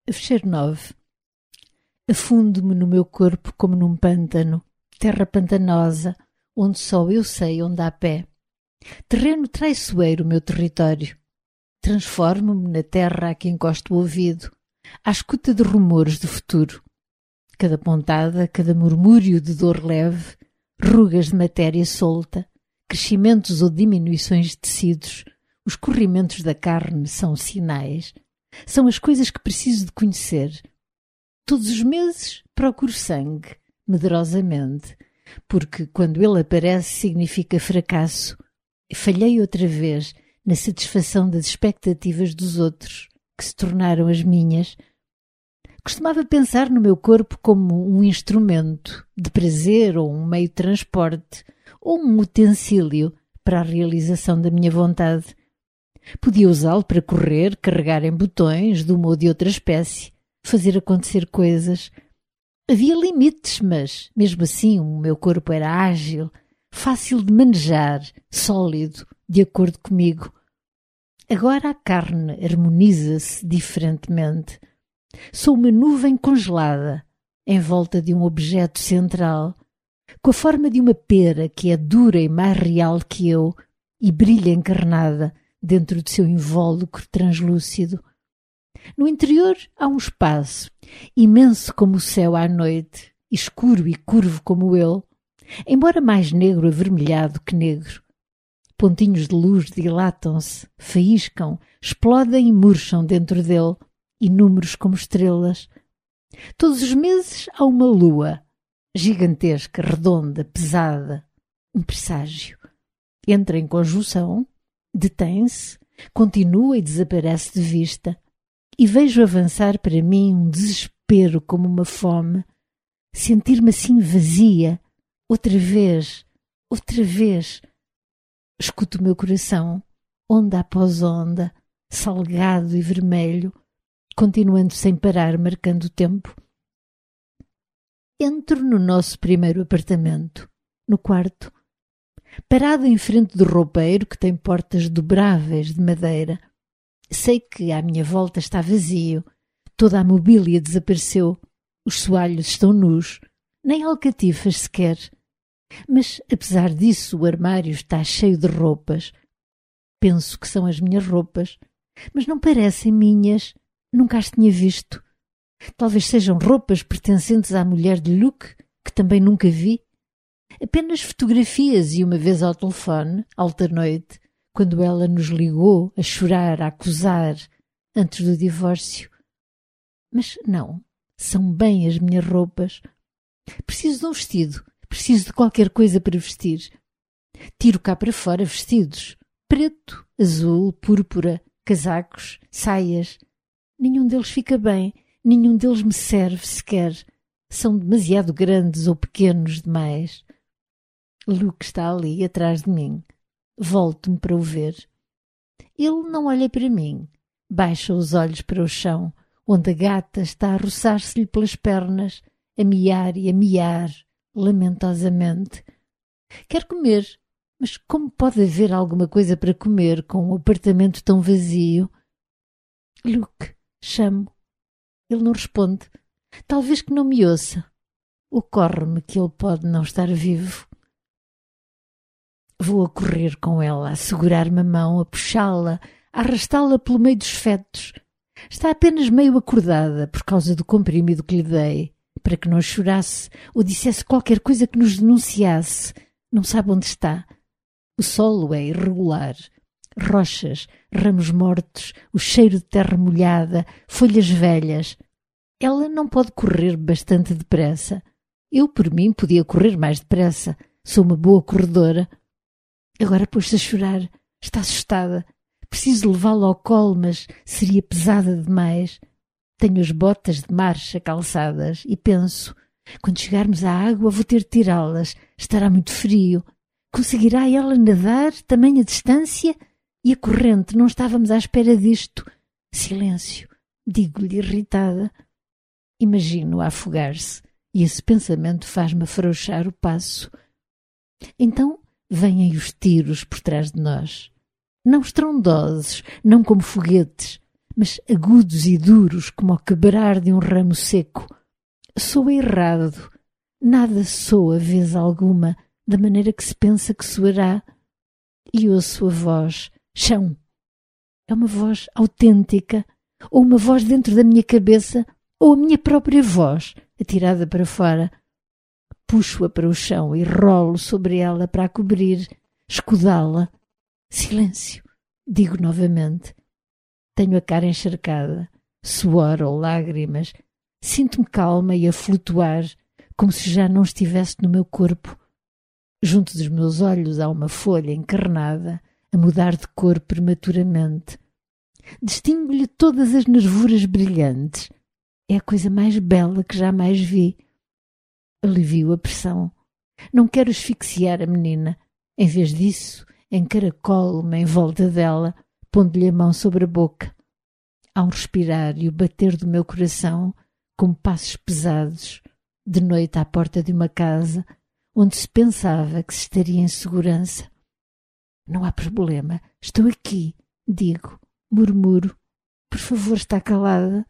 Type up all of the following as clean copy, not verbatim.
Fecheiro 9. Afundo-me no meu corpo como num pântano, terra pantanosa, onde só eu sei onde há pé. Terreno traiçoeiro meu território. Transformo-me na terra a que encosto o ouvido, à escuta de rumores do futuro. Cada pontada, cada murmúrio de dor leve, rugas de matéria solta, crescimentos ou diminuições de tecidos, os corrimentos da carne são sinais. São as coisas que preciso de conhecer. Todos os meses procuro sangue, medrosamente, porque quando ele aparece significa fracasso. Falhei outra vez na satisfação das expectativas dos outros, que se tornaram as minhas. Costumava pensar no meu corpo como um instrumento de prazer ou um meio de transporte ou um utensílio para a realização da minha vontade. Podia usá-lo para correr, carregar em botões de uma ou de outra espécie, fazer acontecer coisas. Havia limites, mas, mesmo assim, o meu corpo era ágil, fácil de manejar, sólido, de acordo comigo. Agora a carne harmoniza-se diferentemente. Sou uma nuvem congelada, em volta de um objeto central, com a forma de uma pera que é dura e mais real que eu e brilha encarnada dentro de seu invólucro translúcido. No interior há um espaço, imenso como o céu à noite, escuro e curvo como ele, embora mais negro avermelhado que negro. Pontinhos de luz dilatam-se, faíscam, explodem e murcham dentro dele, inúmeros como estrelas. Todos os meses há uma lua, gigantesca, redonda, pesada, um presságio. Entra em conjunção, detém-se, continua e desaparece de vista. E vejo avançar para mim um desespero como uma fome. Sentir-me assim vazia, outra vez. Escuto o meu coração, onda após onda, salgado e vermelho, continuando sem parar, marcando o tempo. Entro no nosso primeiro apartamento, no quarto. Parado em frente do roupeiro que tem portas dobráveis de madeira. Sei que à minha volta está vazio, toda a mobília desapareceu, os soalhos estão nus, nem alcatifas sequer. Mas, apesar disso, o armário está cheio de roupas. Penso que são as minhas roupas, mas não parecem minhas, nunca as tinha visto. Talvez sejam roupas pertencentes à mulher de Luke, que também nunca vi. Apenas fotografias e uma vez ao telefone, alta noite, quando ela nos ligou a chorar, a acusar, antes do divórcio. Mas não, são bem as minhas roupas. Preciso de um vestido, preciso de qualquer coisa para vestir. Tiro cá para fora vestidos, preto, azul, púrpura, casacos, saias. Nenhum deles fica bem, nenhum deles me serve sequer. São demasiado grandes ou pequenos demais. Luke está ali, atrás de mim. Volto-me para o ver. Ele não olha para mim. Baixa os olhos para o chão, onde a gata está a roçar-se-lhe pelas pernas, a miar e a miar, lamentosamente. Quer comer, mas como pode haver alguma coisa para comer com um apartamento tão vazio? Luke, chamo. Ele não responde. Talvez que não me ouça. Ocorre-me que ele pode não estar vivo. Vou a correr com ela, a segurar-me a mão, a puxá-la, a arrastá-la pelo meio dos fetos. Está apenas meio acordada por causa do comprimido que lhe dei, para que não chorasse ou dissesse qualquer coisa que nos denunciasse. Não sabe onde está. O solo é irregular. Rochas, ramos mortos, o cheiro de terra molhada, folhas velhas. Ela não pode correr bastante depressa. Eu, por mim, podia correr mais depressa. Sou uma boa corredora. Agora pôs-se a chorar. Está assustada. Preciso levá-la ao colo, mas seria pesada demais. Tenho as botas de marcha calçadas e penso, quando chegarmos à água vou ter de tirá-las. Estará muito frio. Conseguirá ela nadar tamanha distância? E a corrente, não estávamos à espera disto. Silêncio, digo-lhe irritada. Imagino-a afogar-se e esse pensamento faz-me afrouxar o passo. Então vêm os tiros por trás de nós. Não estrondosos, não como foguetes, mas agudos e duros como o quebrar de um ramo seco. Soa errado. Nada soa, vez alguma, da maneira que se pensa que soará. E ouço a voz, chão. É uma voz autêntica, ou uma voz dentro da minha cabeça, ou a minha própria voz, atirada para fora. Puxo-a para o chão e rolo sobre ela para a cobrir, escudá-la. Silêncio, digo novamente. Tenho a cara encharcada, suor ou lágrimas. Sinto-me calma e a flutuar, como se já não estivesse no meu corpo. Junto dos meus olhos há uma folha encarnada, a mudar de cor prematuramente. Distingo-lhe todas as nervuras brilhantes. É a coisa mais bela que jamais vi. Alivio a pressão. Não quero asfixiar a menina. Em vez disso, encaracolo-me em volta dela, pondo-lhe a mão sobre a boca. Há um respirar e o bater do meu coração, como passos pesados, de noite à porta de uma casa, onde se pensava que se estaria em segurança. Não há problema, estou aqui, digo, murmuro. Por favor, está calada.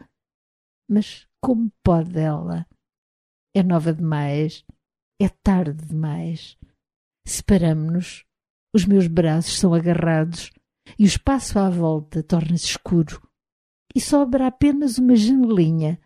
Mas como pode ela? É nova demais, é tarde demais. Separamo-nos, os meus braços são agarrados e o espaço à volta torna-se escuro. E sobra apenas uma janelinha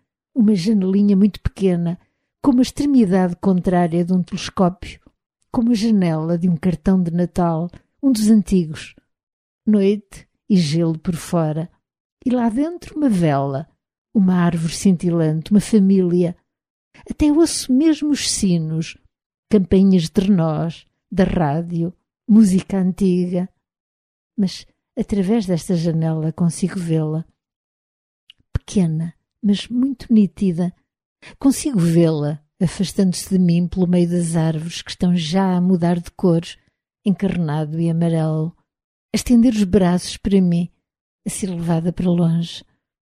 muito pequena, como a extremidade contrária de um telescópio, como a janela de um cartão de Natal, um dos antigos. Noite e gelo por fora. E lá dentro uma vela, uma árvore cintilante, uma família. Até ouço mesmo os sinos, campainhas de trenós, da rádio, música antiga. Mas através desta janela consigo vê-la. Pequena, mas muito nítida. Consigo vê-la, afastando-se de mim pelo meio das árvores que estão já a mudar de cores, encarnado e amarelo, a estender os braços para mim, a ser levada para longe.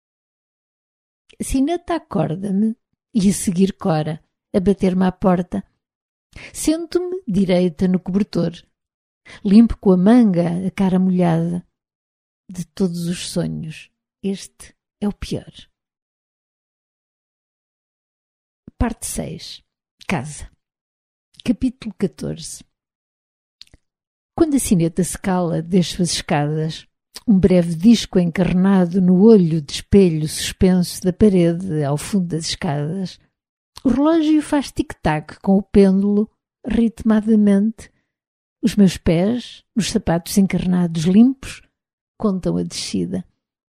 A sineta acorda-me e a seguir Cora, a bater-me à porta. Sento-me direita no cobertor. Limpo com a manga a cara molhada. De todos os sonhos, este é o pior. Parte 6. Casa. Capítulo 14. Quando a sineta se cala, desço as escadas. Um breve disco encarnado no olho de espelho suspenso da parede ao fundo das escadas. O relógio faz tic-tac com o pêndulo, ritmadamente. Os meus pés, nos sapatos encarnados limpos, contam a descida.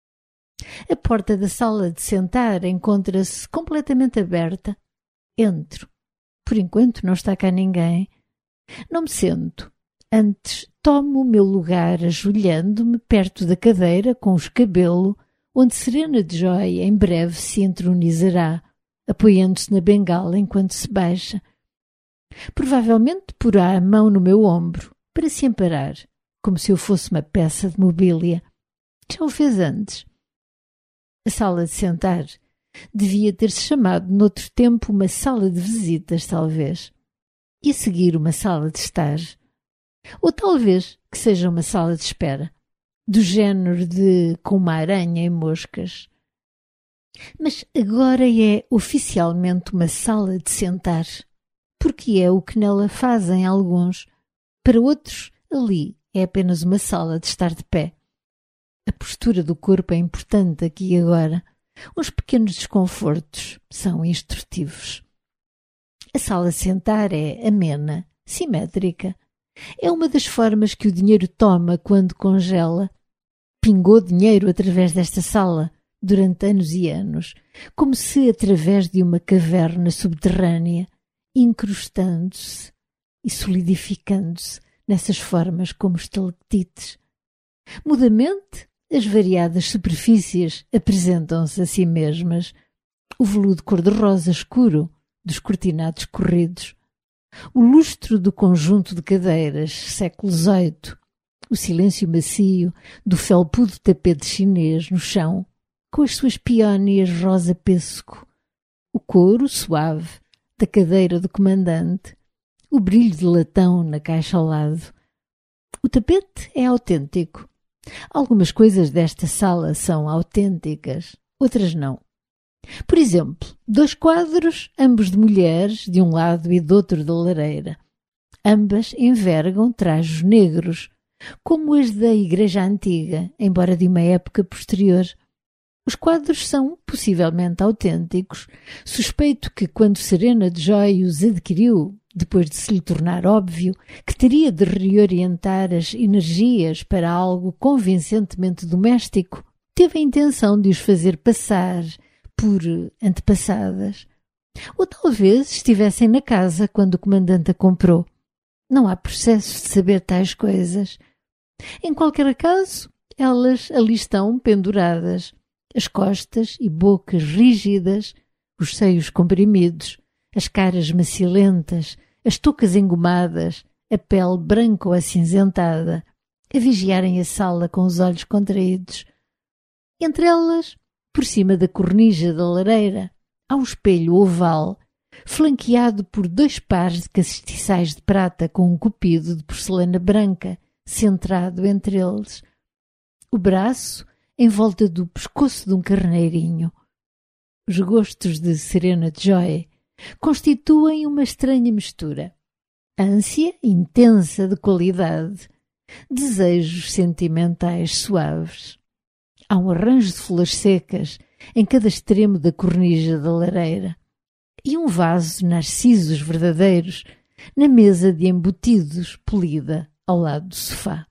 A porta da sala de sentar encontra-se completamente aberta. Entro. Por enquanto não está cá ninguém. Não me sento. Antes tomo o meu lugar ajoelhando-me perto da cadeira com o escabelo, onde Serena de Joy em breve se entronizará, apoiando-se na bengala enquanto se baixa. Provavelmente porá a mão no meu ombro, para se amparar, como se eu fosse uma peça de mobília. Já o fez antes. A sala de sentar devia ter-se chamado noutro tempo uma sala de visitas, talvez. E a seguir uma sala de estar. Ou talvez que seja uma sala de espera, do género de com uma aranha e moscas. Mas agora é oficialmente uma sala de sentar, porque é o que nela fazem alguns. Para outros, ali é apenas uma sala de estar de pé. A postura do corpo é importante aqui e agora. Uns pequenos desconfortos são instrutivos. A sala de sentar é amena, simétrica. É uma das formas que o dinheiro toma quando congela. Pingou dinheiro através desta sala durante anos e anos, como se através de uma caverna subterrânea, incrustando-se e solidificando-se nessas formas como estalactites. Mudamente, as variadas superfícies apresentam-se a si mesmas. O veludo cor-de-rosa escuro dos cortinados corridos, o lustro do conjunto de cadeiras, século XVIII, o silêncio macio do felpudo tapete chinês no chão, com as suas peónias rosa pêssego, o couro suave da cadeira do comandante, o brilho de latão na caixa ao lado. O tapete é autêntico, Algumas coisas desta sala são autênticas, outras não. Por exemplo, 2 quadros, ambos de mulheres, de um lado e do outro da lareira. Ambas envergam trajos negros, como as da Igreja Antiga, embora de uma época posterior. Os quadros são possivelmente autênticos. Suspeito que, quando Serena de Joy os adquiriu, depois de se lhe tornar óbvio que teria de reorientar as energias para algo convincentemente doméstico, teve a intenção de os fazer passar por antepassadas. Ou talvez estivessem na casa quando o comandante a comprou. Não há processo de saber tais coisas. Em qualquer caso, elas ali estão penduradas, as costas e bocas rígidas, os seios comprimidos, as caras macilentas, as toucas engomadas, a pele branca ou acinzentada, a vigiarem a sala com os olhos contraídos. Entre elas, por cima da cornija da lareira, há um espelho oval, flanqueado por 2 pares de castiçais de prata com um cupido de porcelana branca, centrado entre eles. O braço em volta do pescoço de um carneirinho. Os gostos de Serena de Joy constituem uma estranha mistura. Ânsia intensa de qualidade, desejos sentimentais suaves. Há um arranjo de flores secas em cada extremo da cornija da lareira e um vaso de narcisos verdadeiros na mesa de embutidos polida ao lado do sofá.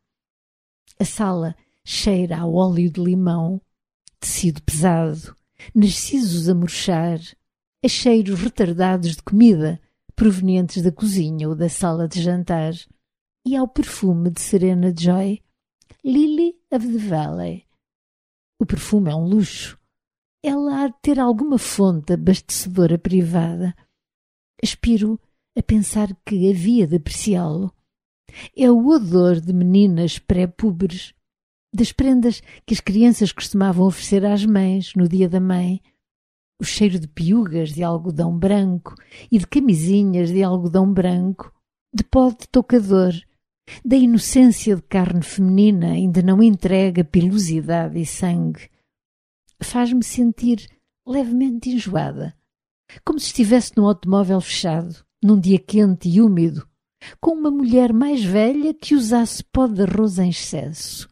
A sala cheira a óleo de limão, tecido pesado, narcisos a murchar, a cheiros retardados de comida provenientes da cozinha ou da sala de jantar, e ao perfume de Serena de Joy, Lily of the Valley. O perfume é um luxo. Ela há de ter alguma fonte abastecedora privada. Aspiro a pensar que havia de apreciá-lo. É o odor de meninas pré-púberes, das prendas que as crianças costumavam oferecer às mães no dia da mãe, o cheiro de piugas de algodão branco e de camisinhas de algodão branco, de pó de toucador, da inocência de carne feminina ainda não entregue a pilosidade e sangue. Faz-me sentir levemente enjoada, como se estivesse num automóvel fechado, num dia quente e úmido, com uma mulher mais velha que usasse pó de arroz em excesso.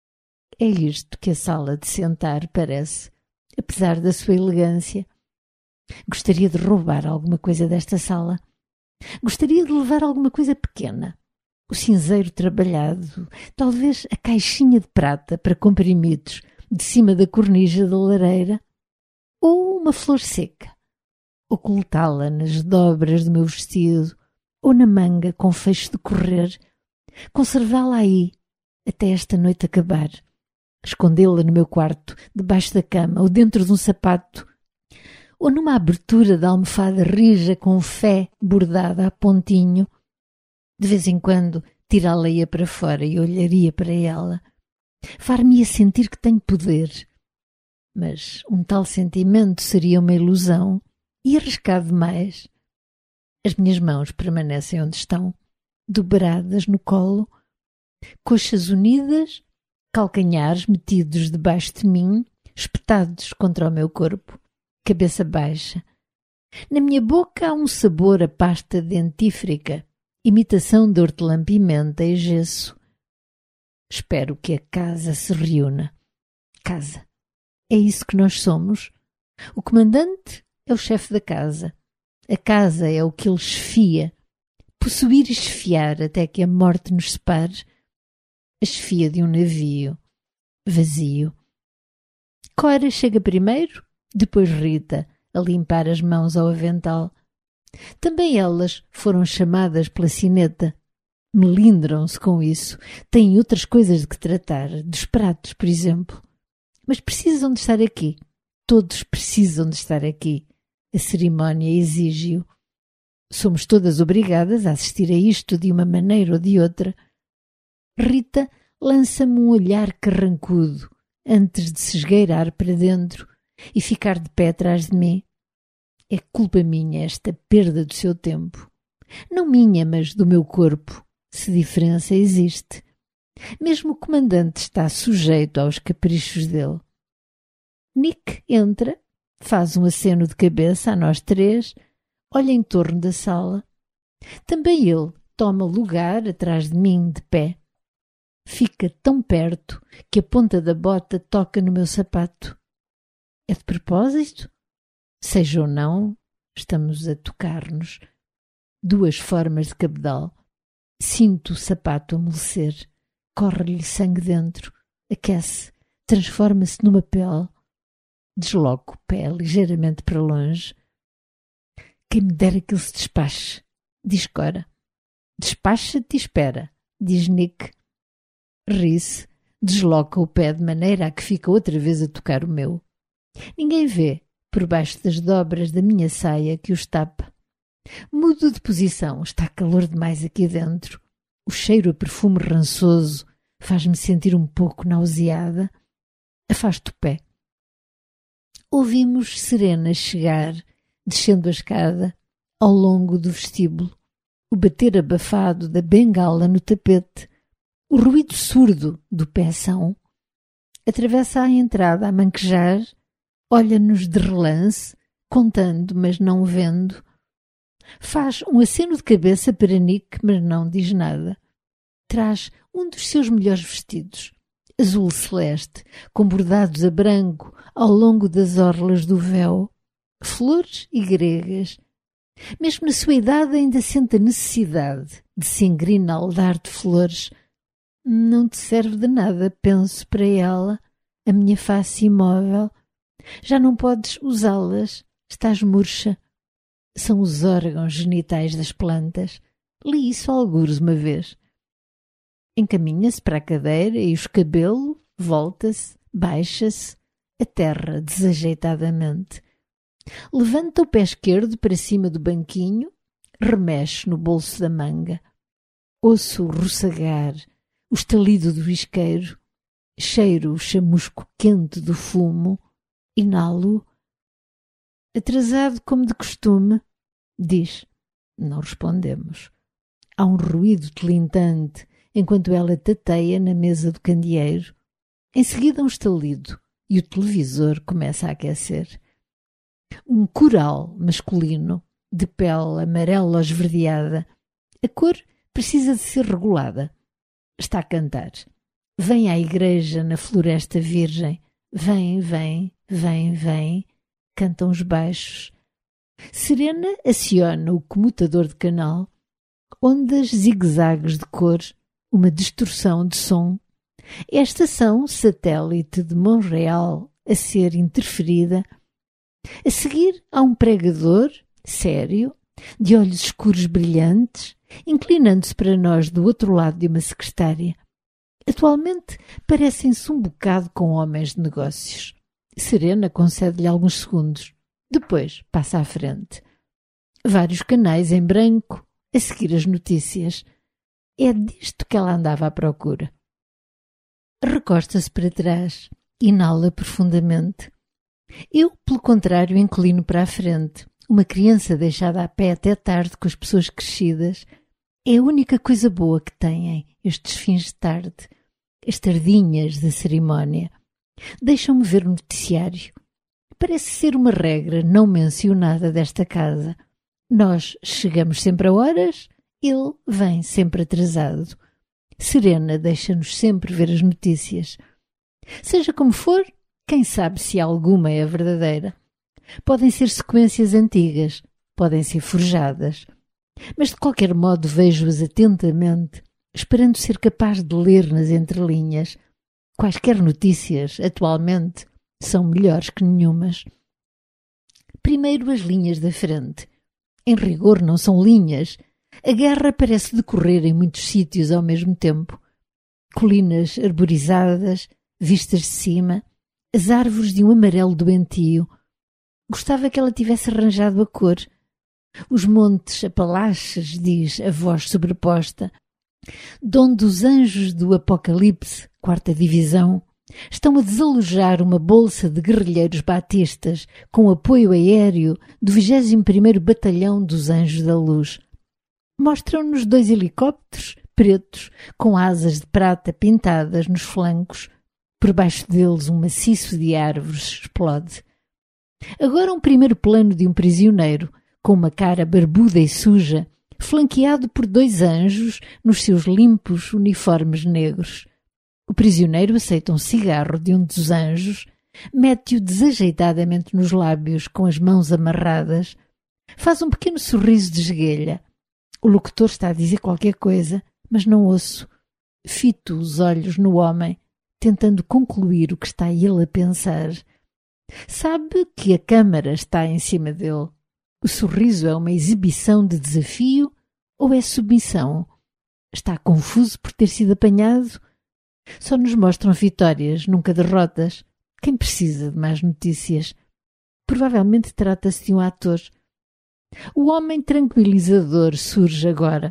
É isto que a sala de sentar parece, apesar da sua elegância. Gostaria de roubar alguma coisa desta sala. Gostaria de levar alguma coisa pequena. O cinzeiro trabalhado, talvez a caixinha de prata para comprimidos de cima da cornija da lareira, ou uma flor seca, ocultá-la nas dobras do meu vestido, ou na manga com fecho de correr, conservá-la aí até esta noite acabar, escondê-la no meu quarto, debaixo da cama, ou dentro de um sapato, ou numa abertura da almofada rija com fé bordada a pontinho. De vez em quando tirá-la-ia para fora e olharia para ela. Far-me-ia sentir que tenho poder. Mas um tal sentimento seria uma ilusão e arriscado demais. As minhas mãos permanecem onde estão, dobradas no colo, coxas unidas, calcanhares metidos debaixo de mim, espetados contra o meu corpo, cabeça baixa. Na minha boca há um sabor a pasta dentífrica, imitação de hortelã-pimenta e gesso. Espero que a casa se reúna. Casa. É isso que nós somos. O comandante é o chefe da casa. A casa é o que ele chefia. Possuir e chefiar até que a morte nos separe. A chefia de um navio vazio. Cora chega primeiro, depois Rita, a limpar as mãos ao avental. Também elas foram chamadas pela sineta. Melindram-se com isso. Têm outras coisas de que tratar, dos pratos, por exemplo. Mas precisam de estar aqui. Todos precisam de estar aqui. A cerimónia exige-o. Somos todas obrigadas a assistir a isto de uma maneira ou de outra. Rita lança-me um olhar carrancudo antes de se esgueirar para dentro e ficar de pé atrás de mim. É culpa minha esta perda do seu tempo. Não minha, mas do meu corpo, se diferença existe. Mesmo o comandante está sujeito aos caprichos dele. Nick entra, faz um aceno de cabeça a nós três, olha em torno da sala. Também ele toma lugar atrás de mim, de pé. Fica tão perto que a ponta da bota toca no meu sapato. É de propósito? Seja ou não, estamos a tocar-nos. Duas formas de cabedal. Sinto o sapato amolecer. Corre-lhe sangue dentro. Aquece. Transforma-se numa pele. Desloco o pé ligeiramente para longe. Quem me dera que ele se despache, diz Cora. Despacha-te e espera, diz Nick. Ri-se, desloca o pé de maneira a que fica outra vez a tocar o meu. Ninguém vê, por baixo das dobras da minha saia que os tapa. Mudo de posição, está calor demais aqui dentro. O cheiro a perfume rançoso faz-me sentir um pouco nauseada. Afasto o pé. Ouvimos Serena chegar, descendo a escada, ao longo do vestíbulo, o bater abafado da bengala no tapete, o ruído surdo do peção. Atravessa a entrada a manquejar, olha-nos de relance, contando, mas não vendo. Faz um aceno de cabeça para Nick, mas não diz nada. Traz um dos seus melhores vestidos, azul celeste, com bordados a branco ao longo das orlas do véu, flores e gregas. Mesmo na sua idade ainda sente a necessidade de se engrinaldar de flores. Não te serve de nada, penso para ela, a minha face imóvel. Já não podes usá-las, estás murcha. São os órgãos genitais das plantas. Li isso algures uma vez. Encaminha-se para a cadeira e o escabelo volta-se, baixa-se, aterra desajeitadamente. Levanta o pé esquerdo para cima do banquinho, remexe no bolso da manga. Ouço o roçagar, o estalido do isqueiro, cheiro o chamusco quente do fumo, inalo. Atrasado como de costume, diz. Não respondemos. Há um ruído tilintante enquanto ela tateia na mesa do candeeiro. Em seguida um estalido e o televisor começa a aquecer. Um coral masculino, de pele amarela esverdeada. A cor precisa de ser regulada. Está a cantar. Vem à igreja na floresta virgem. Vem, vem, vem, vem. Cantam os baixos. Serena aciona o comutador de canal. Ondas zigue-zagues de cor. Uma distorção de som. É a estação satélite de Montreal a ser interferida. A seguir há um pregador, sério, de olhos escuros brilhantes, inclinando-se para nós do outro lado de uma secretária. Atualmente parecem-se um bocado com homens de negócios. Serena concede-lhe alguns segundos. Depois passa à frente. Vários canais em branco, a seguir as notícias. É disto que ela andava à procura. Recosta-se para trás, inala profundamente. Eu, pelo contrário, inclino para a frente. Uma criança deixada a pé até tarde com as pessoas crescidas é a única coisa boa que têm estes fins de tarde, as tardinhas da cerimónia. Deixam-me ver o noticiário. Parece ser uma regra não mencionada desta casa. Nós chegamos sempre a horas, ele vem sempre atrasado. Serena deixa-nos sempre ver as notícias. Seja como for, quem sabe se alguma é verdadeira. Podem ser sequências antigas, podem ser forjadas. Mas de qualquer modo vejo-as atentamente, esperando ser capaz de ler nas entrelinhas. Quaisquer notícias, atualmente, são melhores que nenhumas. Primeiro as linhas da frente. Em rigor não são linhas. A guerra parece decorrer em muitos sítios ao mesmo tempo. Colinas arborizadas, vistas de cima, as árvores de um amarelo doentio. Gostava que ela tivesse arranjado a cor. Os montes Apalaches, diz a voz sobreposta, donde os anjos do Apocalipse, 4ª Divisão, estão a desalojar uma bolsa de guerrilheiros batistas com apoio aéreo do 21º Batalhão dos Anjos da Luz. Mostram-nos 2 helicópteros pretos, com asas de prata pintadas nos flancos. Por baixo deles um maciço de árvores explode. Agora um primeiro plano de um prisioneiro, com uma cara barbuda e suja, flanqueado por 2 anjos nos seus limpos uniformes negros. O prisioneiro aceita um cigarro de um dos anjos, mete-o desajeitadamente nos lábios com as mãos amarradas, faz um pequeno sorriso de esguelha. O locutor está a dizer qualquer coisa, mas não ouço. Fito os olhos no homem, tentando concluir o que está ele a pensar. Sabe que a câmara está em cima dele. O sorriso é uma exibição de desafio ou é submissão? Está confuso por ter sido apanhado? Só nos mostram vitórias, nunca derrotas. Quem precisa de mais notícias? Provavelmente trata-se de um ator. O homem tranquilizador surge agora.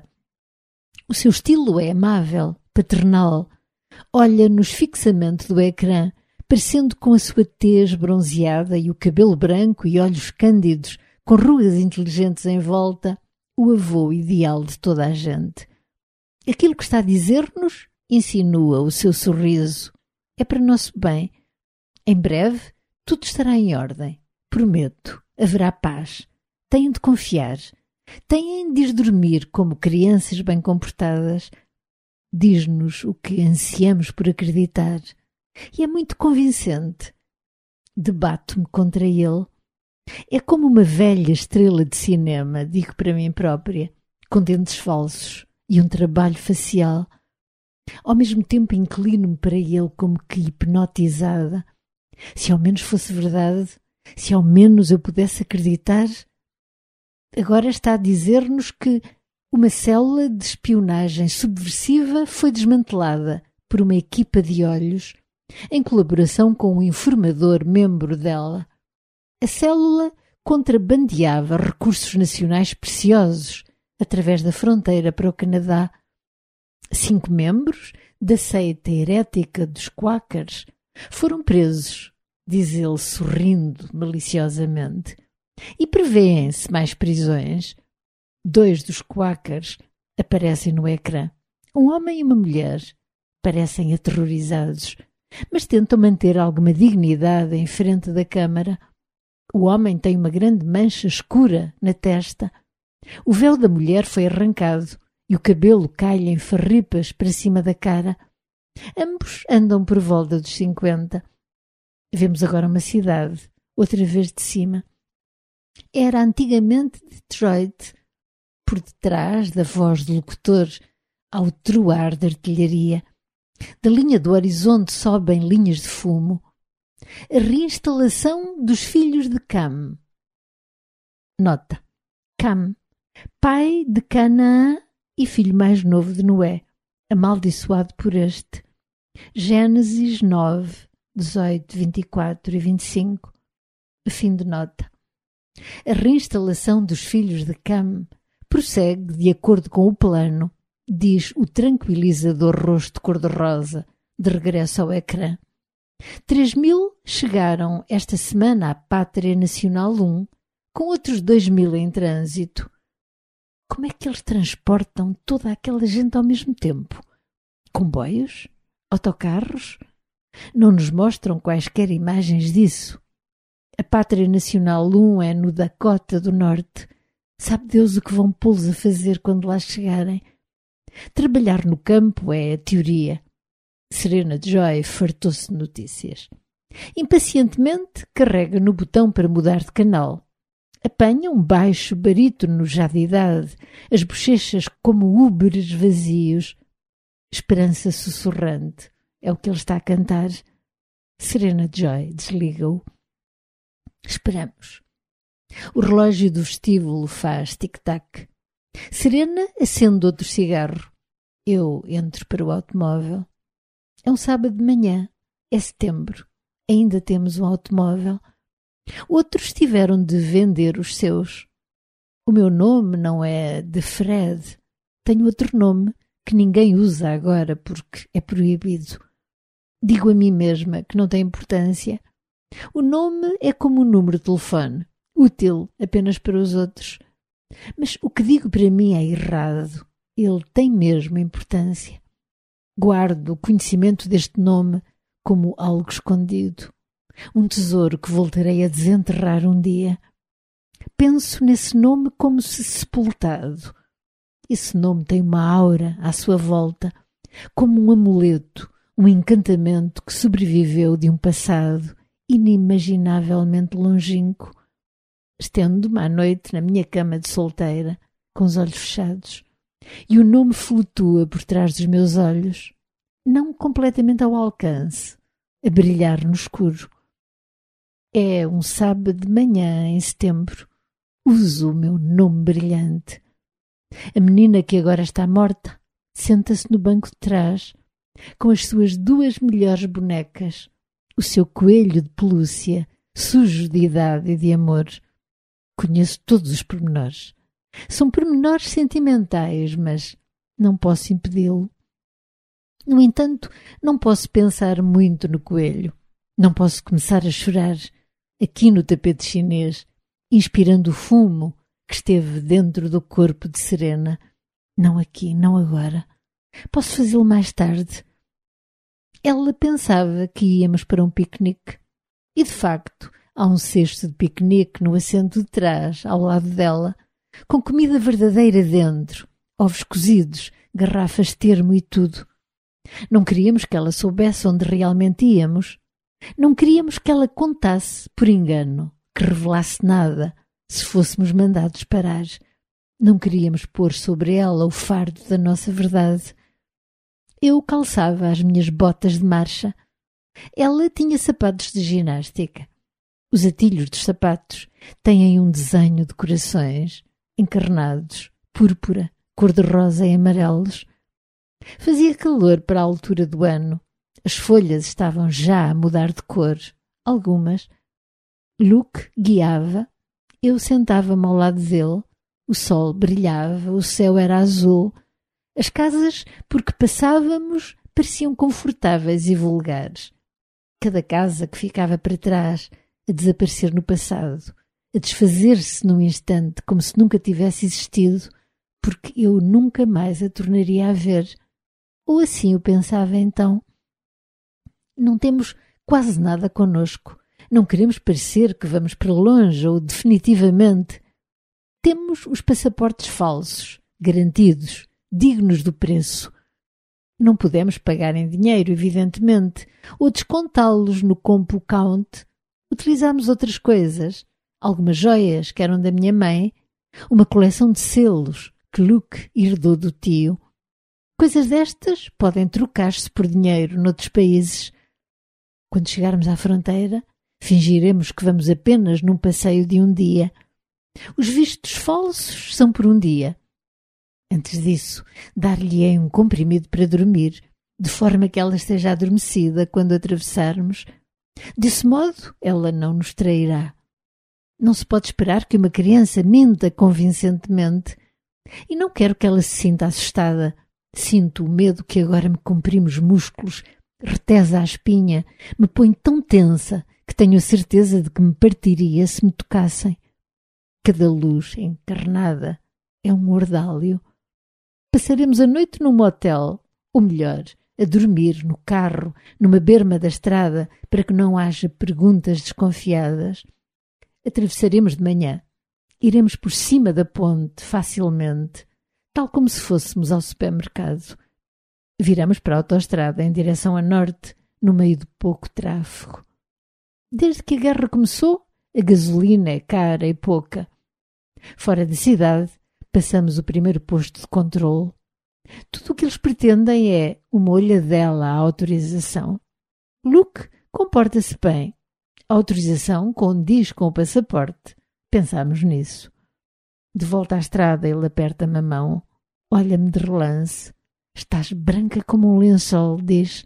O seu estilo é amável, paternal. Olha-nos fixamente do ecrã, parecendo com a sua tez bronzeada e o cabelo branco e olhos cândidos, com rugas inteligentes em volta, o avô ideal de toda a gente. Aquilo que está a dizer-nos insinua o seu sorriso. É para nosso bem. Em breve, tudo estará em ordem. Prometo, haverá paz. Têm de confiar. Têm de ir dormir como crianças bem comportadas. Diz-nos o que ansiamos por acreditar. E é muito convincente. Debato-me contra ele. É como uma velha estrela de cinema, digo para mim própria, com dentes falsos e um trabalho facial. Ao mesmo tempo inclino-me para ele como que hipnotizada. Se ao menos fosse verdade, se ao menos eu pudesse acreditar. Agora está a dizer-nos que uma célula de espionagem subversiva foi desmantelada por uma equipa de olhos, em colaboração com um informador membro dela. A célula contrabandeava recursos nacionais preciosos através da fronteira para o Canadá. 5 membros da seita herética dos Quakers foram presos, diz ele sorrindo maliciosamente. E prevêem-se mais prisões. 2 dos Quakers aparecem no ecrã. Um homem e uma mulher. Parecem aterrorizados, mas tentam manter alguma dignidade em frente da câmara. O homem tem uma grande mancha escura na testa. O véu da mulher foi arrancado e o cabelo cai-lhe em farripas para cima da cara. Ambos andam por volta dos 50. Vemos agora uma cidade, outra vez de cima. Era antigamente Detroit. Por detrás da voz do locutor, ao troar da artilharia. Da linha do horizonte sobem linhas de fumo. A reinstalação dos filhos de Cam. Nota. Cam, pai de Canaã e filho mais novo de Noé, amaldiçoado por este. Gênesis 9, 18, 24 e 25. Fim de nota. A reinstalação dos filhos de Cam prossegue de acordo com o plano, diz o tranquilizador rosto cor-de-rosa, de regresso ao ecrã. 3.000 chegaram esta semana à Pátria Nacional 1, com outros 2.000 em trânsito. Como é que eles transportam toda aquela gente ao mesmo tempo? Comboios? Autocarros? Não nos mostram quaisquer imagens disso. A Pátria Nacional 1 é no Dakota do Norte. Sabe Deus o que vão pô-los a fazer quando lá chegarem? Trabalhar no campo é a teoria. Serena Joy fartou-se de notícias. Impacientemente carrega no botão para mudar de canal. Apanha um baixo barítono já de idade, as bochechas como úberes vazios. Esperança sussurrante é o que ele está a cantar. Serena Joy desliga-o. Esperamos. O relógio do vestíbulo faz tic-tac. Serena acende outro cigarro. Eu entro para o automóvel. É um sábado de manhã. É setembro. Ainda temos um automóvel. Outros tiveram de vender os seus. O meu nome não é de Fred. Tenho outro nome que ninguém usa agora porque é proibido. Digo a mim mesma que não tem importância. O nome é como um número de telefone, útil apenas para os outros. Mas o que digo para mim é errado. Ele tem mesmo importância. Guardo o conhecimento deste nome como algo escondido, um tesouro que voltarei a desenterrar um dia. Penso nesse nome como se sepultado. Esse nome tem uma aura à sua volta, como um amuleto, um encantamento que sobreviveu de um passado inimaginavelmente longínquo. Estendo-me à noite na minha cama de solteira, com os olhos fechados, e o nome flutua por trás dos meus olhos, não completamente ao alcance, a brilhar no escuro. É um sábado de manhã em setembro. Uso o meu nome brilhante. A menina que agora está morta senta-se no banco de trás, com as suas 2 melhores bonecas, o seu coelho de pelúcia, sujo de idade e de amor. Conheço todos os pormenores. São pormenores sentimentais, mas não posso impedi-lo. No entanto, não posso pensar muito no coelho. Não posso começar a chorar aqui no tapete chinês, inspirando o fumo que esteve dentro do corpo de Serena. Não aqui, não agora. Posso fazê-lo mais tarde. Ela pensava que íamos para um piquenique. E, de facto, há um cesto de piquenique no assento de trás, ao lado dela, com comida verdadeira dentro, ovos cozidos, garrafas de termo e tudo. Não queríamos que ela soubesse onde realmente íamos. Não queríamos que ela contasse, por engano, que revelasse nada, se fôssemos mandados parar. Não queríamos pôr sobre ela o fardo da nossa verdade. Eu calçava as minhas botas de marcha. Ela tinha sapatos de ginástica. Os atilhos dos sapatos têm um desenho de corações, encarnados, púrpura, cor-de-rosa e amarelos. Fazia calor para a altura do ano. As folhas estavam já a mudar de cor, algumas. Luke guiava, eu sentava-me ao lado dele. O sol brilhava, o céu era azul. As casas por que passávamos pareciam confortáveis e vulgares. Cada casa que ficava para trás, a desaparecer no passado, a desfazer-se num instante como se nunca tivesse existido, porque eu nunca mais a tornaria a ver. Ou assim eu pensava então. Não temos quase nada connosco. Não queremos parecer que vamos para longe ou definitivamente. Temos os passaportes falsos, garantidos, dignos do preço. Não podemos pagar em dinheiro, evidentemente, ou descontá-los no compu count. Utilizamos outras coisas, algumas joias que eram da minha mãe, uma coleção de selos que Luke herdou do tio. Coisas destas podem trocar-se por dinheiro noutros países. Quando chegarmos à fronteira, fingiremos que vamos apenas num passeio de um dia. Os vistos falsos são por um dia. Antes disso, dar-lhe-ei um comprimido para dormir, de forma que ela esteja adormecida quando atravessarmos. Desse modo, ela não nos trairá. Não se pode esperar que uma criança minta convincentemente. E não quero que ela se sinta assustada. Sinto o medo que agora me comprime os músculos, retesa a espinha, me põe tão tensa que tenho a certeza de que me partiria se me tocassem. Cada luz encarnada é um ordálio. Passaremos a noite num motel, ou melhor, a dormir no carro, numa berma da estrada, para que não haja perguntas desconfiadas. Atravessaremos de manhã. Iremos por cima da ponte facilmente, tal como se fôssemos ao supermercado. Viramos para a autoestrada em direção a norte, no meio de pouco tráfego. Desde que a guerra começou, a gasolina é cara e pouca. Fora da cidade, passamos o primeiro posto de controle. Tudo o que eles pretendem é uma olhadela à autorização. Luke comporta-se bem. A autorização condiz com o passaporte. Pensámos nisso. De volta à estrada, ele aperta-me a mão. Olha-me de relance. Estás branca como um lençol, diz.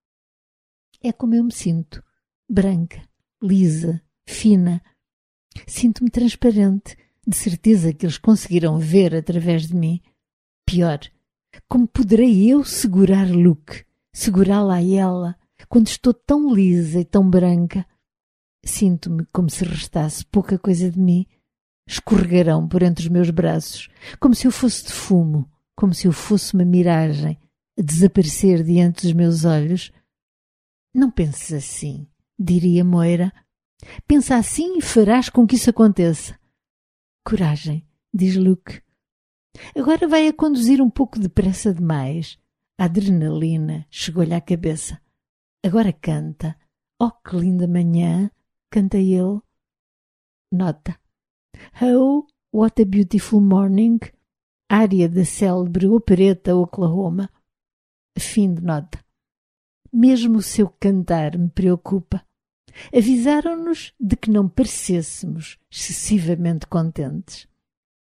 É como eu me sinto. Branca, lisa, fina. Sinto-me transparente, de certeza que eles conseguirão ver através de mim. Pior, como poderei eu segurar Luke, segurá-la a ela, quando estou tão lisa e tão branca? Sinto-me como se restasse pouca coisa de mim. Escorregarão por entre os meus braços, como se eu fosse de fumo, como se eu fosse uma miragem a desaparecer diante dos meus olhos. Não penses assim, diria Moira. Pensa assim e farás com que isso aconteça. Coragem, diz Luke. Agora vai a conduzir um pouco depressa demais. A adrenalina chegou-lhe à cabeça. Agora canta. Oh, que linda manhã, canta ele. Nota. Oh, what a beautiful morning. Área da célebre opereta Oklahoma. Fim de nota. Mesmo o seu cantar me preocupa. Avisaram-nos de que não parecêssemos excessivamente contentes.